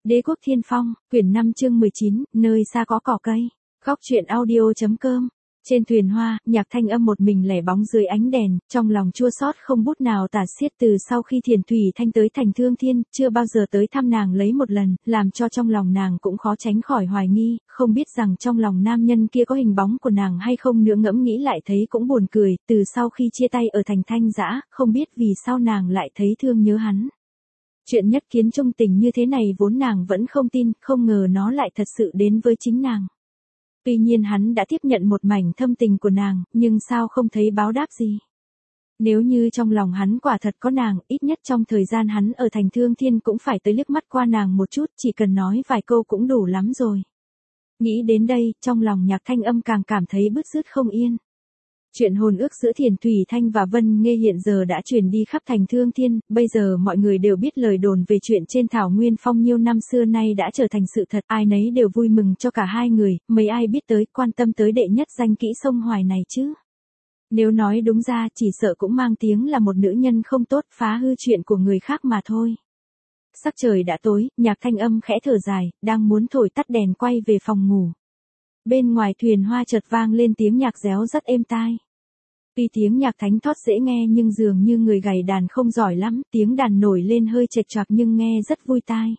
Đế quốc Thiên Phong, quyển 5 chương 19, nơi xa có cỏ cây. Góc truyện audio.com. Trên thuyền hoa, Nhạc Thanh Âm một mình lẻ bóng dưới ánh đèn, trong lòng chua xót không bút nào tả xiết. Từ sau khi Thiền Thủy Thanh tới thành Thương Thiên, chưa bao giờ tới thăm nàng lấy một lần, làm cho trong lòng nàng cũng khó tránh khỏi hoài nghi, không biết rằng trong lòng nam nhân kia có hình bóng của nàng hay không nữa. Ngẫm nghĩ lại thấy cũng buồn cười, từ sau khi chia tay ở thành Thanh Dã, không biết vì sao nàng lại thấy thương nhớ hắn. Chuyện nhất kiến trung tình như thế này vốn nàng vẫn không tin, không ngờ nó lại thật sự đến với chính nàng. Tuy nhiên hắn đã tiếp nhận một mảnh thâm tình của nàng, nhưng sao không thấy báo đáp gì. Nếu như trong lòng hắn quả thật có nàng, ít nhất trong thời gian hắn ở thành Thương Thiên cũng phải tới liếc mắt qua nàng một chút, chỉ cần nói vài câu cũng đủ lắm rồi. Nghĩ đến đây, trong lòng Nhạc Thanh Âm càng cảm thấy bứt rứt không yên. Chuyện hôn ước giữa Thiền Thủy Thanh và Vân Nghê hiện giờ đã truyền đi khắp thành Thương Thiên, bây giờ mọi người đều biết lời đồn về chuyện trên Thảo Nguyên Phong nhiêu năm xưa nay đã trở thành sự thật, ai nấy đều vui mừng cho cả hai người, mấy ai biết tới, quan tâm tới đệ nhất danh kỹ sông Hoài này chứ. Nếu nói đúng ra chỉ sợ cũng mang tiếng là một nữ nhân không tốt, phá hư chuyện của người khác mà thôi. Sắc trời đã tối, Nhạc Thanh Âm khẽ thở dài, đang muốn thổi tắt đèn quay về phòng ngủ. Bên ngoài thuyền hoa chợt vang lên tiếng nhạc réo rất êm tai. Tuy tiếng nhạc thánh thót dễ nghe nhưng dường như người gảy đàn không giỏi lắm, tiếng đàn nổi lên hơi chệch choạc nhưng nghe rất vui tai.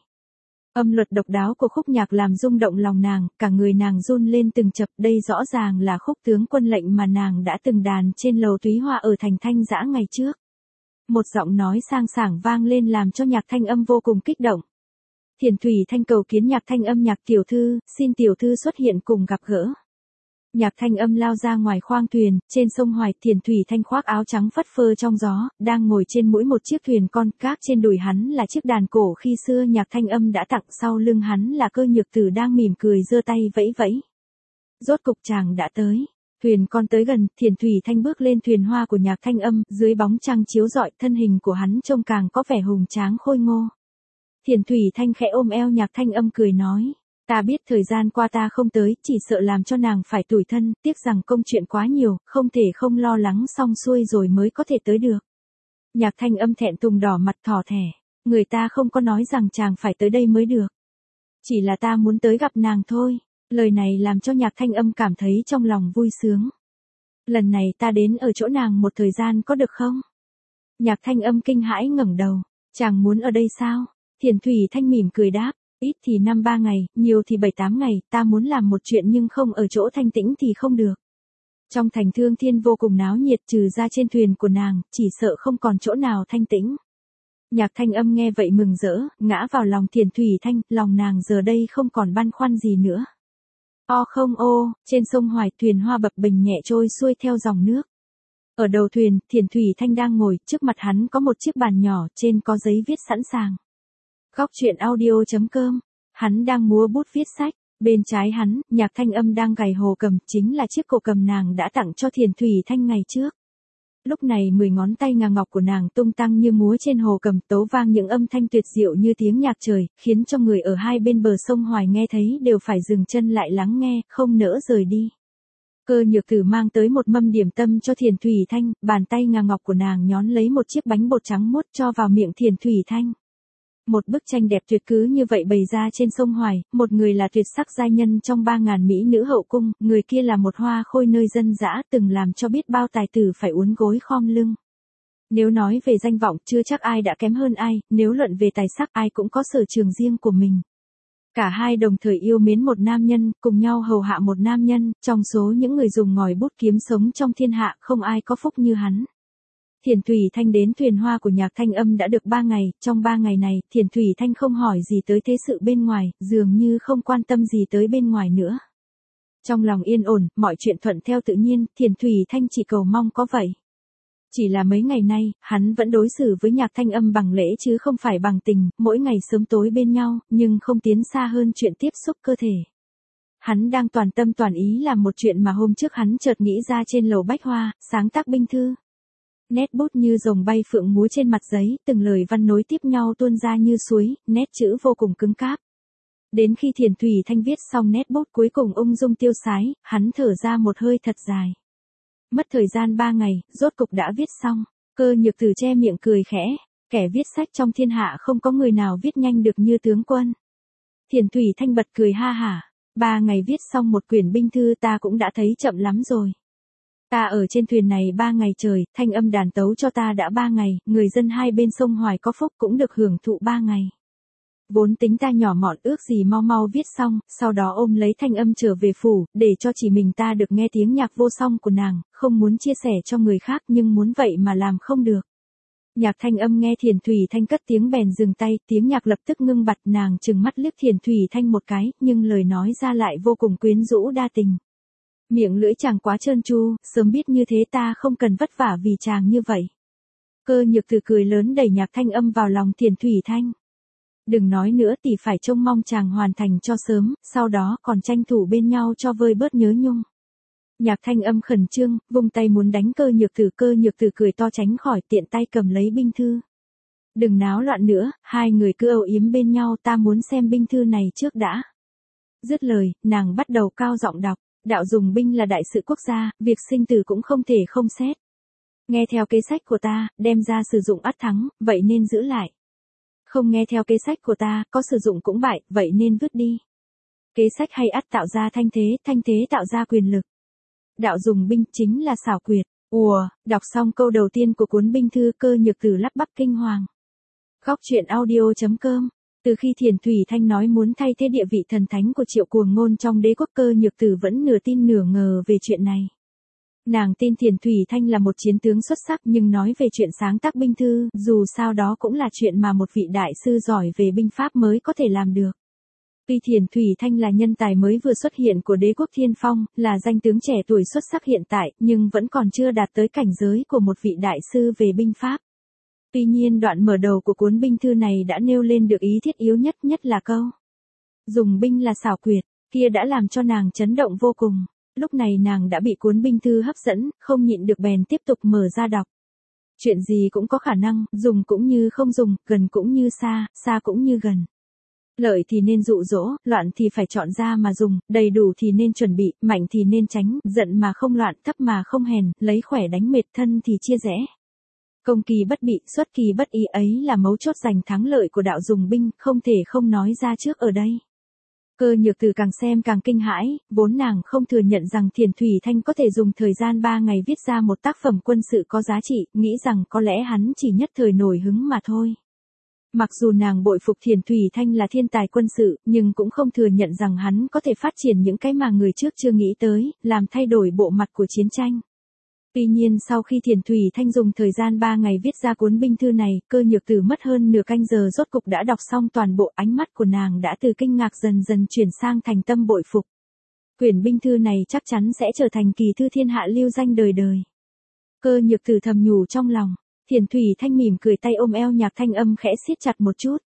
Âm luật độc đáo của khúc nhạc làm rung động lòng nàng, cả người nàng run lên từng chập, đây rõ ràng là khúc tướng quân lệnh mà nàng đã từng đàn trên lầu Túy Hoa ở thành Thanh Dã ngày trước. Một giọng nói sang sảng vang lên làm cho Nhạc Thanh Âm vô cùng kích động. Thiền Thủy Thanh cầu kiến Nhạc Thanh Âm. Nhạc tiểu thư, xin tiểu thư xuất hiện cùng gặp gỡ. Nhạc Thanh Âm lao ra ngoài khoang thuyền, trên sông Hoài. Thiền Thủy Thanh khoác áo trắng phất phơ trong gió, đang ngồi trên mũi một chiếc thuyền con, gác trên đùi hắn là chiếc đàn cổ khi xưa Nhạc Thanh Âm đã tặng, sau lưng hắn là Cơ Nhược Tử đang mỉm cười giơ tay vẫy vẫy. Rốt cục chàng đã tới. Thuyền con tới gần, Thiền Thủy Thanh bước lên thuyền hoa của Nhạc Thanh Âm, dưới bóng trăng chiếu rọi, thân hình của hắn trông càng có vẻ hùng tráng khôi ngô. Thiền Thủy Thanh khẽ ôm eo Nhạc Thanh Âm cười nói, ta biết thời gian qua ta không tới, chỉ sợ làm cho nàng phải tủi thân, tiếc rằng công chuyện quá nhiều, không thể không lo lắng xong xuôi rồi mới có thể tới được. Nhạc Thanh Âm thẹn thùng đỏ mặt thỏ thẻ, người ta không có nói rằng chàng phải tới đây mới được. Chỉ là ta muốn tới gặp nàng thôi. Lời này làm cho Nhạc Thanh Âm cảm thấy trong lòng vui sướng. Lần này ta đến ở chỗ nàng một thời gian có được không? Nhạc Thanh Âm kinh hãi ngẩng đầu, chàng muốn ở đây sao? Thiền Thủy Thanh mỉm cười đáp, ít thì 5-3 ngày, nhiều thì 7-8 ngày, ta muốn làm một chuyện nhưng không ở chỗ thanh tĩnh thì không được. Trong thành Thương Thiên vô cùng náo nhiệt, trừ ra trên thuyền của nàng, chỉ sợ không còn chỗ nào thanh tĩnh. Nhạc Thanh Âm nghe vậy mừng rỡ, ngã vào lòng Thiền Thủy Thanh, lòng nàng giờ đây không còn băn khoăn gì nữa. O không ô, trên sông Hoài thuyền hoa bập bềnh nhẹ trôi xuôi theo dòng nước. Ở đầu thuyền, Thiền Thủy Thanh đang ngồi, trước mặt hắn có một chiếc bàn nhỏ, trên có giấy viết sẵn sàng. Góc truyện audio.com, hắn đang múa bút viết sách, bên trái hắn, Nhạc Thanh Âm đang gảy hồ cầm, chính là chiếc cổ cầm nàng đã tặng cho Thiền Thủy Thanh ngày trước. Lúc này 10 ngón tay ngà ngọc của nàng tung tăng như múa trên hồ cầm, tấu vang những âm thanh tuyệt diệu như tiếng nhạc trời, khiến cho người ở hai bên bờ sông Hoài nghe thấy đều phải dừng chân lại lắng nghe, không nỡ rời đi. Cơ Nhược Tử mang tới một mâm điểm tâm cho Thiền Thủy Thanh, bàn tay ngà ngọc của nàng nhón lấy một chiếc bánh bột trắng muốt cho vào miệng Thiền Thủy Thanh. Một bức tranh đẹp tuyệt cứ như vậy bày ra trên sông Hoài, một người là tuyệt sắc giai nhân trong 3.000 mỹ nữ hậu cung, người kia là một hoa khôi nơi dân dã, từng làm cho biết bao tài tử phải uốn gối khom lưng. Nếu nói về danh vọng, chưa chắc ai đã kém hơn ai, nếu luận về tài sắc, ai cũng có sở trường riêng của mình. Cả hai đồng thời yêu mến một nam nhân, cùng nhau hầu hạ một nam nhân, trong số những người dùng ngòi bút kiếm sống trong thiên hạ, không ai có phúc như hắn. Thiền Thủy Thanh đến thuyền hoa của Nhạc Thanh Âm đã được 3 ngày, trong 3 ngày này, Thiền Thủy Thanh không hỏi gì tới thế sự bên ngoài, dường như không quan tâm gì tới bên ngoài nữa. Trong lòng yên ổn, mọi chuyện thuận theo tự nhiên, Thiền Thủy Thanh chỉ cầu mong có vậy. Chỉ là mấy ngày nay, hắn vẫn đối xử với Nhạc Thanh Âm bằng lễ chứ không phải bằng tình, mỗi ngày sớm tối bên nhau, nhưng không tiến xa hơn chuyện tiếp xúc cơ thể. Hắn đang toàn tâm toàn ý làm một chuyện mà hôm trước hắn chợt nghĩ ra trên lầu Bách Hoa, sáng tác binh thư. Nét bút như rồng bay phượng múa trên mặt giấy, từng lời văn nối tiếp nhau tuôn ra như suối, nét chữ vô cùng cứng cáp. Đến khi Thiền Thủy Thanh viết xong nét bút cuối cùng ung dung tiêu sái, hắn thở ra một hơi thật dài. Mất thời gian 3 ngày, rốt cục đã viết xong. Cơ Nhược Tử che miệng cười khẽ, kẻ viết sách trong thiên hạ không có người nào viết nhanh được như tướng quân. Thiền Thủy Thanh bật cười ha hả. 3 ngày viết xong một quyển binh thư ta cũng đã thấy chậm lắm rồi. Ta ở trên thuyền này 3 ngày trời, thanh âm đàn tấu cho ta đã 3 ngày, người dân hai bên sông Hoài có phúc cũng được hưởng thụ 3 ngày. Vốn tính ta nhỏ mọn ước gì mau mau viết xong, sau đó ôm lấy thanh âm trở về phủ, để cho chỉ mình ta được nghe tiếng nhạc vô song của nàng, không muốn chia sẻ cho người khác nhưng muốn vậy mà làm không được. Nhạc thanh âm nghe Thiền Thủy Thanh cất tiếng bèn dừng tay, tiếng nhạc lập tức ngưng bặt, nàng trừng mắt liếc Thiền Thủy Thanh một cái, nhưng lời nói ra lại vô cùng quyến rũ đa tình. Miệng lưỡi chàng quá trơn tru, sớm biết như thế ta không cần vất vả vì chàng như vậy. Cơ Nhược Từ cười lớn đẩy nhạc thanh âm vào lòng Thiền Thủy Thanh. Đừng nói nữa, tỷ phải trông mong chàng hoàn thành cho sớm, sau đó còn tranh thủ bên nhau cho vơi bớt nhớ nhung. Nhạc thanh âm khẩn trương, vung tay muốn đánh Cơ Nhược Từ cười to tránh khỏi, tiện tay cầm lấy binh thư. Đừng náo loạn nữa, hai người cứ âu yếm bên nhau, ta muốn xem binh thư này trước đã. Dứt lời, nàng bắt đầu cao giọng đọc, đạo dùng binh là đại sự quốc gia, việc sinh tử cũng không thể không xét. Nghe theo kế sách của ta, đem ra sử dụng ắt thắng, vậy nên giữ lại. Không nghe theo kế sách của ta, có sử dụng cũng bại, vậy nên vứt đi. Kế sách hay ắt tạo ra thanh thế tạo ra quyền lực. Đạo dùng binh chính là xảo quyệt. Đọc xong câu đầu tiên của cuốn binh thư, Cơ Nhược Từ lắp bắp kinh hoàng. Góc truyện audio.com. Từ khi Thiền Thủy Thanh nói muốn thay thế địa vị thần thánh của Triệu Cuồng Ngôn trong đế quốc, Cơ Nhược Từ vẫn nửa tin nửa ngờ về chuyện này. Nàng tin Thiền Thủy Thanh là một chiến tướng xuất sắc, nhưng nói về chuyện sáng tác binh thư, dù sao đó cũng là chuyện mà một vị đại sư giỏi về binh pháp mới có thể làm được. Tuy Thiền Thủy Thanh là nhân tài mới vừa xuất hiện của đế quốc Thiên Phong, là danh tướng trẻ tuổi xuất sắc hiện tại, nhưng vẫn còn chưa đạt tới cảnh giới của một vị đại sư về binh pháp. Tuy nhiên đoạn mở đầu của cuốn binh thư này đã nêu lên được ý thiết yếu nhất là câu dùng binh là xảo quyệt, kia đã làm cho nàng chấn động vô cùng. Lúc này nàng đã bị cuốn binh thư hấp dẫn, không nhịn được bèn tiếp tục mở ra đọc. Chuyện gì cũng có khả năng, dùng cũng như không dùng, gần cũng như xa, xa cũng như gần. Lợi thì nên dụ dỗ, loạn thì phải chọn ra mà dùng, đầy đủ thì nên chuẩn bị, mạnh thì nên tránh, giận mà không loạn, thấp mà không hèn, lấy khỏe đánh mệt, thân thì chia rẽ. Công kỳ bất bị, xuất kỳ bất ý, ấy là mấu chốt giành thắng lợi của đạo dùng binh, không thể không nói ra trước ở đây. Cơ Nhược Từ càng xem càng kinh hãi, vốn nàng không thừa nhận rằng Thiền Thủy Thanh có thể dùng thời gian 3 ngày viết ra một tác phẩm quân sự có giá trị, nghĩ rằng có lẽ hắn chỉ nhất thời nổi hứng mà thôi. Mặc dù nàng bội phục Thiền Thủy Thanh là thiên tài quân sự, nhưng cũng không thừa nhận rằng hắn có thể phát triển những cái mà người trước chưa nghĩ tới, làm thay đổi bộ mặt của chiến tranh. Tuy nhiên sau khi Thiền Thủy Thanh dùng thời gian 3 ngày viết ra cuốn binh thư này, Cơ Nhược Từ mất hơn nửa canh giờ rốt cục đã đọc xong toàn bộ, ánh mắt của nàng đã từ kinh ngạc dần dần chuyển sang thành tâm bội phục. Quyển binh thư này chắc chắn sẽ trở thành kỳ thư thiên hạ lưu danh đời đời. Cơ Nhược Từ thầm nhủ trong lòng. Thiền Thủy Thanh mỉm cười, tay ôm eo nhạc thanh âm khẽ siết chặt một chút.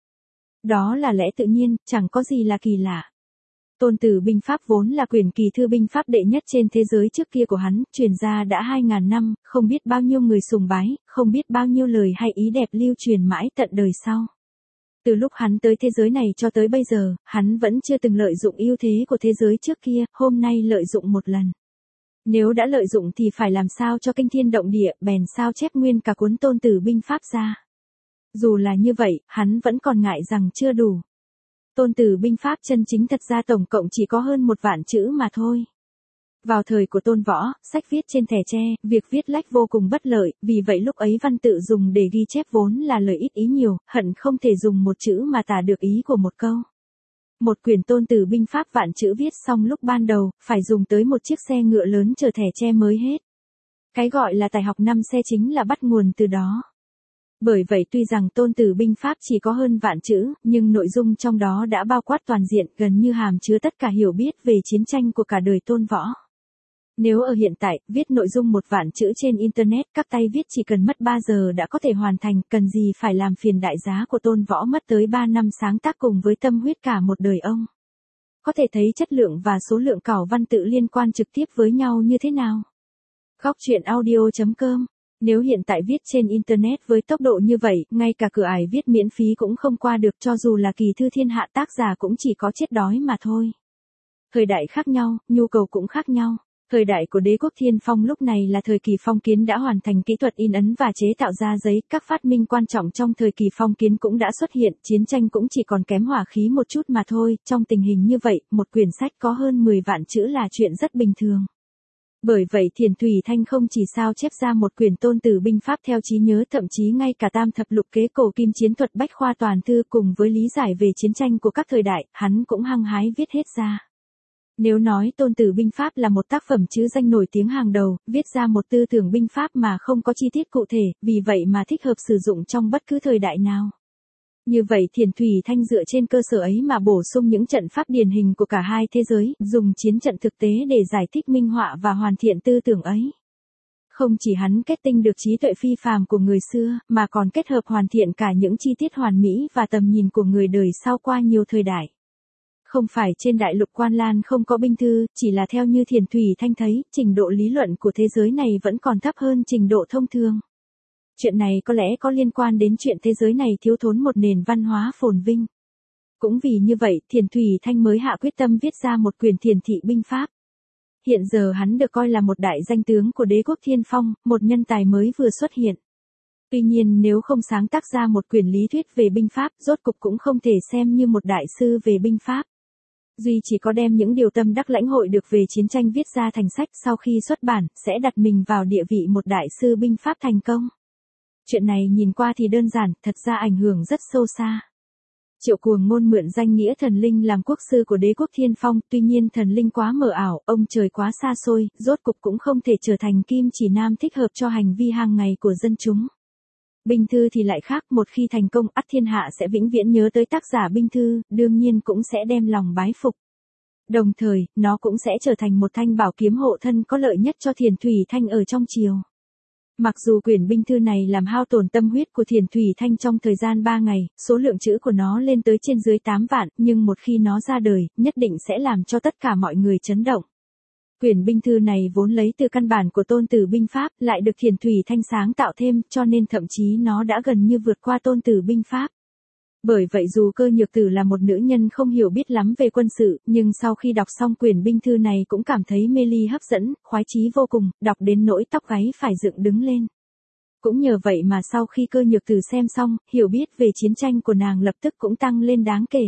Đó là lẽ tự nhiên, chẳng có gì là kỳ lạ. Tôn Tử binh pháp vốn là quyển kỳ thư binh pháp đệ nhất trên thế giới trước kia của hắn, truyền ra đã 2000 năm, không biết bao nhiêu người sùng bái, không biết bao nhiêu lời hay ý đẹp lưu truyền mãi tận đời sau. Từ lúc hắn tới thế giới này cho tới bây giờ, hắn vẫn chưa từng lợi dụng ưu thế của thế giới trước kia, hôm nay lợi dụng một lần. Nếu đã lợi dụng thì phải làm sao cho kinh thiên động địa, bèn sao chép nguyên cả cuốn Tôn Tử binh pháp ra. Dù là như vậy, hắn vẫn còn ngại rằng chưa đủ. Tôn Tử binh pháp chân chính thật ra tổng cộng chỉ có hơn 1 vạn chữ mà thôi. Vào thời của Tôn Võ, sách viết trên thẻ tre, việc viết lách vô cùng bất lợi, vì vậy lúc ấy văn tự dùng để ghi chép vốn là lời ít ý nhiều, hận không thể dùng một chữ mà tả được ý của một câu. Một quyển Tôn Tử binh pháp vạn chữ viết xong lúc ban đầu, phải dùng tới một chiếc xe ngựa lớn chở thẻ tre mới hết. Cái gọi là tài học 5 xe chính là bắt nguồn từ đó. Bởi vậy tuy rằng Tôn Tử binh pháp chỉ có hơn vạn chữ, nhưng nội dung trong đó đã bao quát toàn diện, gần như hàm chứa tất cả hiểu biết về chiến tranh của cả đời Tôn Võ. Nếu ở hiện tại, viết nội dung 1 vạn chữ trên Internet, các tay viết chỉ cần mất 3 giờ đã có thể hoàn thành, cần gì phải làm phiền đại giá của Tôn Võ mất tới 3 năm sáng tác cùng với tâm huyết cả một đời ông. Có thể thấy chất lượng và số lượng cảo văn tự liên quan trực tiếp với nhau như thế nào. Góc truyện audio.com. Nếu hiện tại viết trên Internet với tốc độ như vậy, ngay cả cửa ải viết miễn phí cũng không qua được, cho dù là kỳ thư thiên hạ tác giả cũng chỉ có chết đói mà thôi. Thời đại khác nhau, nhu cầu cũng khác nhau. Thời đại của đế quốc Thiên Phong lúc này là thời kỳ phong kiến đã hoàn thành kỹ thuật in ấn và chế tạo ra giấy, các phát minh quan trọng trong thời kỳ phong kiến cũng đã xuất hiện, chiến tranh cũng chỉ còn kém hỏa khí một chút mà thôi, trong tình hình như vậy, một quyển sách có hơn 10 vạn chữ là chuyện rất bình thường. Bởi vậy Thiền Thủy Thanh không chỉ sao chép ra một quyển tôn tử binh pháp theo trí nhớ, thậm chí ngay cả tam thập lục kế cổ kim chiến thuật bách khoa toàn thư cùng với lý giải về chiến tranh của các thời đại, hắn cũng hăng hái viết hết ra. Nếu nói tôn tử binh pháp là một tác phẩm chữ danh nổi tiếng hàng đầu, viết ra một tư tưởng binh pháp mà không có chi tiết cụ thể, vì vậy mà thích hợp sử dụng trong bất cứ thời đại nào. Như vậy Thiền Thủy Thanh dựa trên cơ sở ấy mà bổ sung những trận pháp điển hình của cả hai thế giới, dùng chiến trận thực tế để giải thích minh họa và hoàn thiện tư tưởng ấy. Không chỉ hắn kết tinh được trí tuệ phi phàm của người xưa, mà còn kết hợp hoàn thiện cả những chi tiết hoàn mỹ và tầm nhìn của người đời sau qua nhiều thời đại. Không phải trên đại lục Quan Lan không có binh thư, chỉ là theo như Thiền Thủy Thanh thấy, trình độ lý luận của thế giới này vẫn còn thấp hơn trình độ thông thường. Chuyện này có lẽ có liên quan đến chuyện thế giới này thiếu thốn một nền văn hóa phồn vinh. Cũng vì như vậy, Thiền Thủy Thanh mới hạ quyết tâm viết ra một quyển Thiền Thị binh pháp. Hiện giờ hắn được coi là một đại danh tướng của đế quốc Thiên Phong, một nhân tài mới vừa xuất hiện. Tuy nhiên nếu không sáng tác ra một quyển lý thuyết về binh pháp, rốt cục cũng không thể xem như một đại sư về binh pháp. Duy chỉ có đem những điều tâm đắc lãnh hội được về chiến tranh viết ra thành sách, sau khi xuất bản, sẽ đặt mình vào địa vị một đại sư binh pháp thành công. Chuyện này nhìn qua thì đơn giản, thật ra ảnh hưởng rất sâu xa. Triệu Cuồng Ngôn mượn danh nghĩa thần linh làm quốc sư của đế quốc Thiên Phong, tuy nhiên thần linh quá mờ ảo, ông trời quá xa xôi, rốt cục cũng không thể trở thành kim chỉ nam thích hợp cho hành vi hàng ngày của dân chúng. Binh thư thì lại khác, một khi thành công, ắt thiên hạ sẽ vĩnh viễn nhớ tới tác giả binh thư, đương nhiên cũng sẽ đem lòng bái phục. Đồng thời, nó cũng sẽ trở thành một thanh bảo kiếm hộ thân có lợi nhất cho Thiền Thủy Thanh ở trong triều. Mặc dù quyển binh thư này làm hao tổn tâm huyết của Thiền Thủy Thanh trong thời gian 3 ngày, số lượng chữ của nó lên tới trên dưới 8 vạn, nhưng một khi nó ra đời, nhất định sẽ làm cho tất cả mọi người chấn động. Quyển binh thư này vốn lấy từ căn bản của tôn tử binh pháp, lại được Thiền Thủy Thanh sáng tạo thêm, cho nên thậm chí nó đã gần như vượt qua tôn tử binh pháp. Bởi vậy dù Cơ Nhược Tử là một nữ nhân không hiểu biết lắm về quân sự, nhưng sau khi đọc xong quyển binh thư này cũng cảm thấy mê ly hấp dẫn, khoái chí vô cùng, đọc đến nỗi tóc gáy phải dựng đứng lên. Cũng nhờ vậy mà sau khi Cơ Nhược Tử xem xong, hiểu biết về chiến tranh của nàng lập tức cũng tăng lên đáng kể.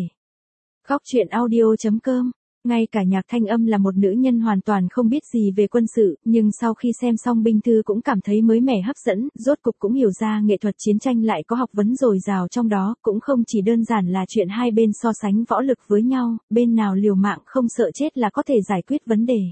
Góc truyện audio.com. Ngay cả Nhạc Thanh Âm là một nữ nhân hoàn toàn không biết gì về quân sự, nhưng sau khi xem xong binh thư cũng cảm thấy mới mẻ hấp dẫn, rốt cục cũng hiểu ra nghệ thuật chiến tranh lại có học vấn dồi dào trong đó, cũng không chỉ đơn giản là chuyện hai bên so sánh võ lực với nhau, bên nào liều mạng không sợ chết là có thể giải quyết vấn đề.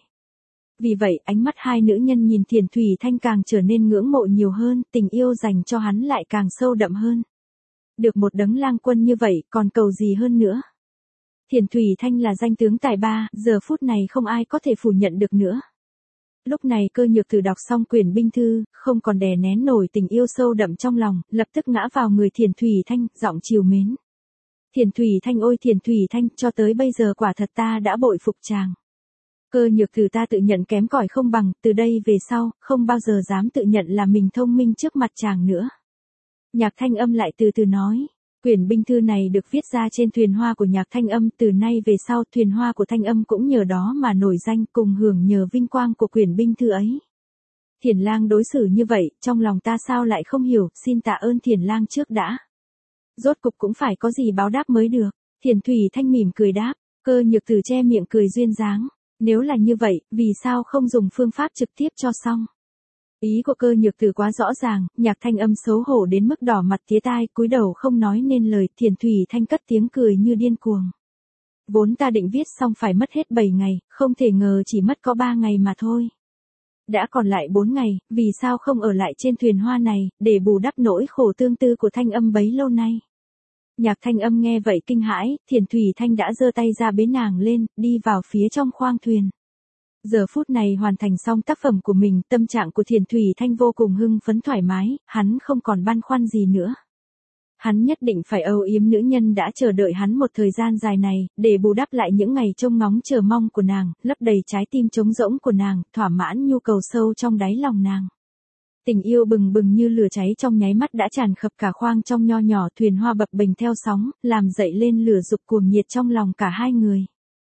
Vì vậy, ánh mắt hai nữ nhân nhìn Thiền Thủy Thanh càng trở nên ngưỡng mộ nhiều hơn, tình yêu dành cho hắn lại càng sâu đậm hơn. Được một đấng lang quân như vậy, còn cầu gì hơn nữa. Thiền Thủy Thanh là danh tướng tài ba, giờ phút này không ai có thể phủ nhận được nữa. Lúc này Cơ Nhược Tử đọc xong quyển binh thư, không còn đè nén nổi tình yêu sâu đậm trong lòng, lập tức ngã vào người Thiền Thủy Thanh, giọng trìu mến. Thiền Thủy Thanh ôi Thiền Thủy Thanh, cho tới bây giờ quả thật ta đã bội phục chàng. Cơ Nhược Tử ta tự nhận kém cỏi không bằng, từ đây về sau, không bao giờ dám tự nhận là mình thông minh trước mặt chàng nữa. Nhạc Thanh Âm lại từ từ nói. Quyển binh thư này được viết ra trên thuyền hoa của Nhạc Thanh Âm, từ nay về sau thuyền hoa của Thanh Âm cũng nhờ đó mà nổi danh, cùng hưởng nhờ vinh quang của quyển binh thư ấy. Thiền lang đối xử như vậy, trong lòng ta sao lại không hiểu, xin tạ ơn Thiền lang trước đã. Rốt cục cũng phải có gì báo đáp mới được. Thiền Thủy Thanh mỉm cười đáp, Cơ Nhược Tử che miệng cười duyên dáng. Nếu là như vậy, vì sao không dùng phương pháp trực tiếp cho xong? Ý của Cơ Nhược Tử quá rõ ràng, Nhạc Thanh Âm xấu hổ đến mức đỏ mặt tía tai, cúi đầu không nói nên lời. Thiền Thủy Thanh cất tiếng cười như điên cuồng. Vốn ta định viết xong phải mất hết 7 ngày, không thể ngờ chỉ mất có 3 ngày mà thôi. Đã còn lại 4 ngày, vì sao không ở lại trên thuyền hoa này, để bù đắp nỗi khổ tương tư của Thanh Âm bấy lâu nay. Nhạc Thanh Âm nghe vậy kinh hãi, Thiền Thủy Thanh đã giơ tay ra bế nàng lên, đi vào phía trong khoang thuyền. Giờ phút này hoàn thành xong tác phẩm của mình, tâm trạng của Thiền Thủy Thanh vô cùng hưng phấn thoải mái, hắn không còn băn khoăn gì nữa. Hắn nhất định phải âu yếm nữ nhân đã chờ đợi hắn một thời gian dài này, để bù đắp lại những ngày trông ngóng chờ mong của nàng, lấp đầy trái tim trống rỗng của nàng, thỏa mãn nhu cầu sâu trong đáy lòng nàng. Tình yêu bừng bừng như lửa cháy trong nháy mắt đã tràn khắp cả khoang trong nho nhỏ thuyền hoa bập bềnh theo sóng, làm dậy lên lửa dục cuồng nhiệt trong lòng cả hai người.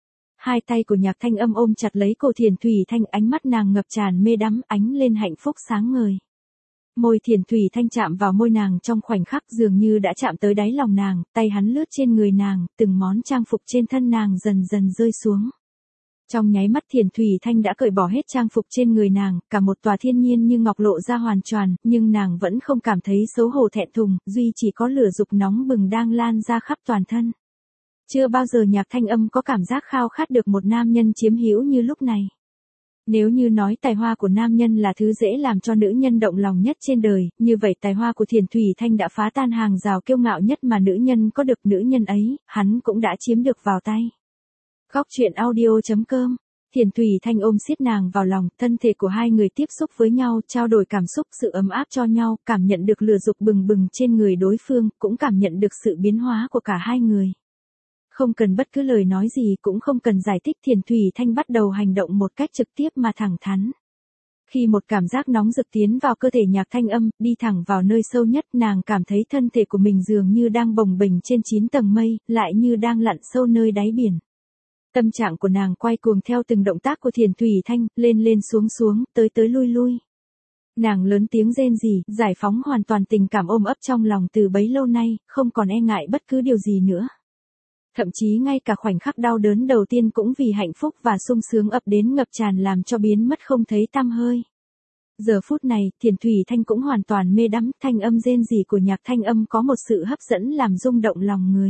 Hai tay của Nhạc Thanh Âm ôm chặt lấy cổ Thiền Thủy Thanh, ánh mắt nàng ngập tràn mê đắm, ánh lên hạnh phúc sáng ngời. Môi Thiền Thủy Thanh chạm vào môi nàng trong khoảnh khắc dường như đã chạm tới đáy lòng nàng, tay hắn lướt trên người nàng, từng món trang phục trên thân nàng dần dần rơi xuống. Trong nháy mắt Thiền Thủy Thanh đã cởi bỏ hết trang phục trên người nàng, cả một tòa thiên nhiên như ngọc lộ ra hoàn toàn, nhưng nàng vẫn không cảm thấy xấu hổ thẹn thùng, duy chỉ có lửa dục nóng bừng đang lan ra khắp toàn thân. Chưa bao giờ Nhạc Thanh Âm có cảm giác khao khát được một nam nhân chiếm hữu như lúc này. Nếu như nói tài hoa của nam nhân là thứ dễ làm cho nữ nhân động lòng nhất trên đời, như vậy tài hoa của Thiền Thủy Thanh đã phá tan hàng rào kiêu ngạo nhất mà nữ nhân có được, nữ nhân ấy, hắn cũng đã chiếm được vào tay. Góc truyện audio.com. Thiền Thủy Thanh ôm siết nàng vào lòng, thân thể của hai người tiếp xúc với nhau, trao đổi cảm xúc, sự ấm áp cho nhau, cảm nhận được lửa dục bừng bừng trên người đối phương, cũng cảm nhận được sự biến hóa của cả hai người. Không cần bất cứ lời nói gì, cũng không cần giải thích, Thiền Thủy Thanh bắt đầu hành động một cách trực tiếp mà thẳng thắn. Khi một cảm giác nóng rực tiến vào cơ thể Nhạc Thanh Âm, đi thẳng vào nơi sâu nhất, nàng cảm thấy thân thể của mình dường như đang bồng bềnh trên 9 tầng mây, lại như đang lặn sâu nơi đáy biển. Tâm trạng của nàng quay cuồng theo từng động tác của Thiền Thủy Thanh, lên lên xuống xuống, tới tới lui lui. Nàng lớn tiếng rên rỉ, giải phóng hoàn toàn tình cảm ôm ấp trong lòng từ bấy lâu nay, không còn e ngại bất cứ điều gì nữa. Thậm chí ngay cả khoảnh khắc đau đớn đầu tiên cũng vì hạnh phúc và sung sướng ập đến ngập tràn làm cho biến mất không thấy tăm hơi. Giờ phút này, Thiền Thủy Thanh cũng hoàn toàn mê đắm, thanh âm rên rỉ của Nhạc Thanh Âm có một sự hấp dẫn làm rung động lòng người.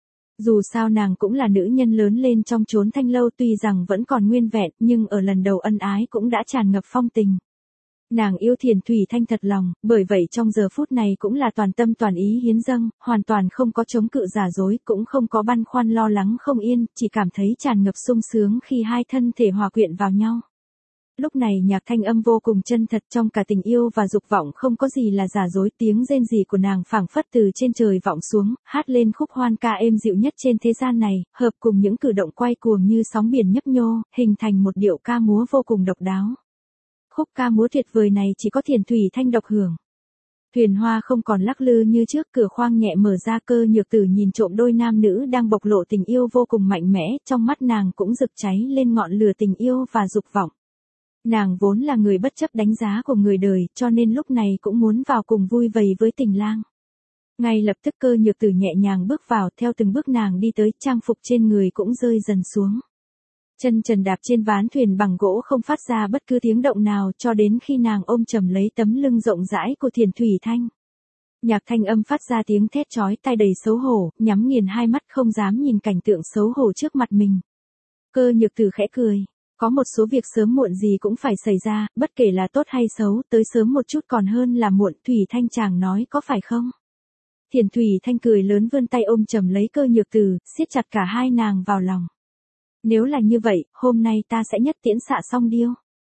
Dù sao nàng cũng là nữ nhân lớn lên trong chốn thanh lâu, tuy rằng vẫn còn nguyên vẹn, nhưng ở lần đầu ân ái cũng đã tràn ngập phong tình. Nàng yêu Thiền Thủy Thanh thật lòng, bởi vậy trong giờ phút này cũng là toàn tâm toàn ý hiến dâng, hoàn toàn không có chống cự giả dối, cũng không có băn khoăn lo lắng không yên, chỉ cảm thấy tràn ngập sung sướng khi hai thân thể hòa quyện vào nhau. Lúc này Nhạc Thanh Âm vô cùng chân thật, trong cả tình yêu và dục vọng không có gì là giả dối, tiếng rên rỉ của nàng phảng phất từ trên trời vọng xuống, hát lên khúc hoan ca êm dịu nhất trên thế gian này, hợp cùng những cử động quay cuồng như sóng biển nhấp nhô, hình thành một điệu ca múa vô cùng độc đáo. Khúc ca múa tuyệt vời này chỉ có Thiền Thủy Thanh độc hưởng. Thuyền hoa không còn lắc lư như trước, cửa khoang nhẹ mở ra, Cơ Nhược Tử nhìn trộm đôi nam nữ đang bộc lộ tình yêu vô cùng mạnh mẽ, trong mắt nàng cũng rực cháy lên ngọn lửa tình yêu và dục vọng. Nàng vốn là người bất chấp đánh giá của người đời, cho nên lúc này cũng muốn vào cùng vui vầy với tình lang. Ngay lập tức Cơ Nhược Tử nhẹ nhàng bước vào, theo từng bước nàng đi tới, trang phục trên người cũng rơi dần xuống. Chân trần đạp trên ván thuyền bằng gỗ không phát ra bất cứ tiếng động nào, cho đến khi nàng ôm chầm lấy tấm lưng rộng rãi của Thiền Thủy Thanh. Nhạc Thanh Âm phát ra tiếng thét chói tai đầy xấu hổ, nhắm nghiền hai mắt không dám nhìn cảnh tượng xấu hổ trước mặt mình. Cơ Nhược Tử khẽ cười. Có một số việc sớm muộn gì cũng phải xảy ra, bất kể là tốt hay xấu, tới sớm một chút còn hơn là muộn, Thủy Thanh chàng nói có phải không? Thiền Thủy Thanh cười lớn vươn tay ôm chầm lấy Cơ Nhược Tử, siết chặt cả hai nàng vào lòng. Nếu là như vậy, hôm nay ta sẽ nhất tiễn xạ xong điêu.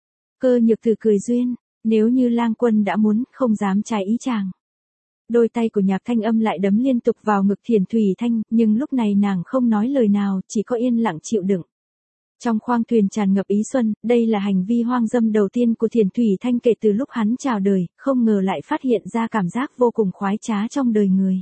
Cơ Nhược Tử cười duyên, nếu như lang quân đã muốn, không dám trái ý chàng. Đôi tay của Nhạc Thanh Âm lại đấm liên tục vào ngực Thiền Thủy Thanh, nhưng lúc này nàng không nói lời nào, chỉ có yên lặng chịu đựng. Trong khoang thuyền tràn ngập ý xuân, đây là hành vi hoang dâm đầu tiên của Thiền Thủy Thanh kể từ lúc hắn chào đời, không ngờ lại phát hiện ra cảm giác vô cùng khoái trá trong đời người.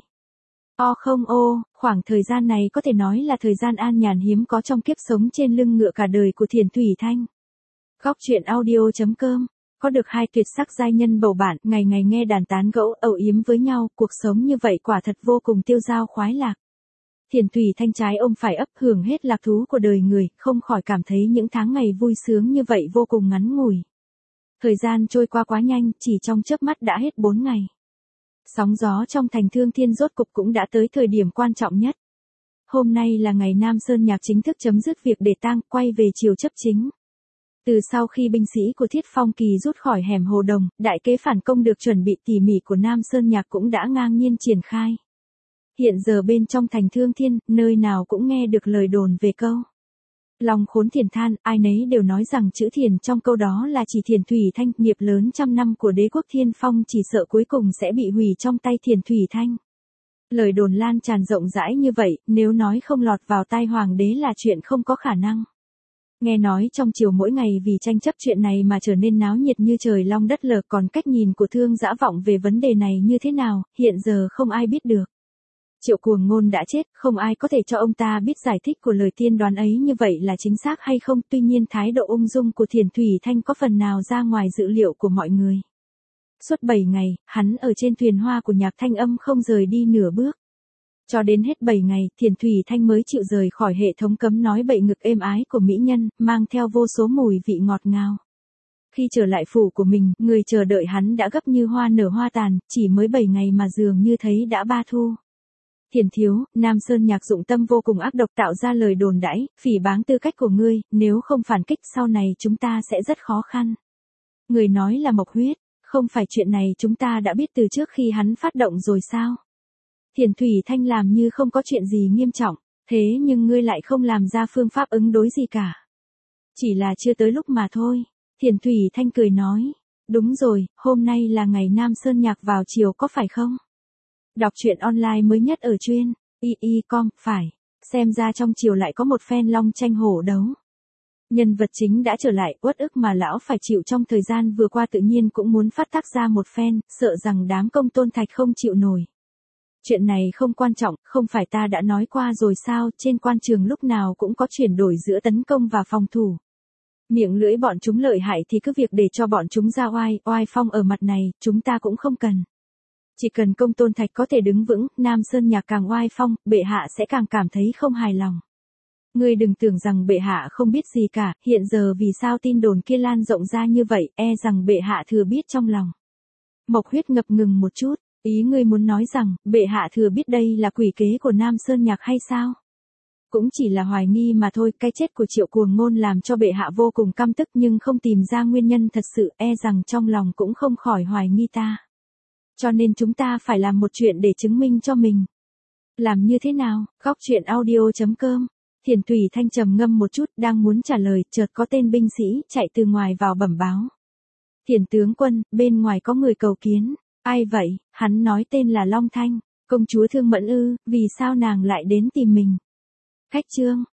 Không khoảng thời gian này có thể nói là thời gian an nhàn hiếm có trong kiếp sống trên lưng ngựa cả đời của Thiền Thủy Thanh. Góc truyện audio.com. Có được hai tuyệt sắc giai nhân bầu bạn, ngày ngày nghe đàn tán gẫu âu yếm với nhau, cuộc sống như vậy quả thật vô cùng tiêu dao khoái lạc. Thiền Thủy Thanh trái ôm phải ấp hưởng hết lạc thú của đời người, không khỏi cảm thấy những tháng ngày vui sướng như vậy vô cùng ngắn ngủi. Thời gian trôi qua quá nhanh, chỉ trong chớp mắt đã hết 4 ngày. Sóng gió trong thành Thương Thiên rốt cục cũng đã tới thời điểm quan trọng nhất. Hôm nay là ngày Nam Sơn Nhạc chính thức chấm dứt việc để tang, quay về triều chấp chính. Từ sau khi binh sĩ của Thiết Phong Kỳ rút khỏi hẻm Hồ Đồng, đại kế phản công được chuẩn bị tỉ mỉ của Nam Sơn Nhạc cũng đã ngang nhiên triển khai. Hiện giờ bên trong thành Thương Thiên, nơi nào cũng nghe được lời đồn về câu lòng khốn thiền than, ai nấy đều nói rằng chữ thiền trong câu đó là chỉ Thiền Thủy Thanh, nghiệp lớn trăm năm của đế quốc Thiên Phong chỉ sợ cuối cùng sẽ bị hủy trong tay Thiền Thủy Thanh. Lời đồn lan tràn rộng rãi như vậy, nếu nói không lọt vào tai hoàng đế là chuyện không có khả năng. Nghe nói trong triều mỗi ngày vì tranh chấp chuyện này mà trở nên náo nhiệt như trời long đất lở, còn cách nhìn của Thương Dã Vọng về vấn đề này như thế nào, hiện giờ không ai biết được. Triệu Cuồng Ngôn đã chết, không ai có thể cho ông ta biết giải thích của lời tiên đoán ấy như vậy là chính xác hay không, tuy nhiên thái độ ung dung của Thiền Thủy Thanh có phần nào ra ngoài dự liệu của mọi người. Suốt 7 ngày, hắn ở trên thuyền hoa của Nhạc Thanh Âm không rời đi nửa bước. Cho đến hết 7 ngày, Thiền Thủy Thanh mới chịu rời khỏi hệ thống cấm nói bậy ngực êm ái của mỹ nhân, mang theo vô số mùi vị ngọt ngào. Khi trở lại phủ của mình, người chờ đợi hắn đã gấp như hoa nở hoa tàn, chỉ mới 7 ngày mà dường như thấy đã 3 thu. Thiền thiếu, Nam Sơn Nhạc dụng tâm vô cùng ác độc tạo ra lời đồn đãi, phỉ báng tư cách của ngươi, nếu không phản kích sau này chúng ta sẽ rất khó khăn. Người nói là Mộc Huyết, không phải chuyện này chúng ta đã biết từ trước khi hắn phát động rồi sao? Thiền Thủy Thanh làm như không có chuyện gì nghiêm trọng, thế nhưng ngươi lại không làm ra phương pháp ứng đối gì cả. Chỉ là chưa tới lúc mà thôi. Thiền Thủy Thanh cười nói, đúng rồi, hôm nay là ngày Nam Sơn Nhạc vào chiều có phải không? Đọc truyện online mới nhất ở truyện y.com, phải, xem ra trong chiều lại có một phen long tranh hổ đấu. Nhân vật chính đã trở lại, uất ức mà lão phải chịu trong thời gian vừa qua tự nhiên cũng muốn phát tác ra một phen, sợ rằng đám Công Tôn Thạch không chịu nổi. Chuyện này không quan trọng, không phải ta đã nói qua rồi sao, trên quan trường lúc nào cũng có chuyển đổi giữa tấn công và phòng thủ. Miệng lưỡi bọn chúng lợi hại thì cứ việc để cho bọn chúng ra oai phong ở mặt này, chúng ta cũng không cần. Chỉ cần Công Tôn Thạch có thể đứng vững, Nam Sơn Nhạc càng oai phong, bệ hạ sẽ càng cảm thấy không hài lòng. Ngươi đừng tưởng rằng bệ hạ không biết gì cả, hiện giờ vì sao tin đồn kia lan rộng ra như vậy, rằng bệ hạ thừa biết trong lòng. Mộc Huyết ngập ngừng một chút, ý ngươi muốn nói rằng, bệ hạ thừa biết đây là quỷ kế của Nam Sơn Nhạc hay sao? Cũng chỉ là hoài nghi mà thôi, cái chết của Triệu Cuồng Ngôn làm cho bệ hạ vô cùng căm tức nhưng không tìm ra nguyên nhân thật sự, rằng trong lòng cũng không khỏi hoài nghi ta. Cho nên chúng ta phải làm một chuyện để chứng minh cho mình. Làm như thế nào? Góc truyện audio.com. Thiền Thủy Thanh trầm ngâm một chút, đang muốn trả lời, chợt có tên binh sĩ chạy từ ngoài vào bẩm báo. Thiền tướng quân, bên ngoài có người cầu kiến. Ai vậy? Hắn nói tên là Long Thanh. Công chúa Thương Mẫn ư, vì sao nàng lại đến tìm mình? Khách trương,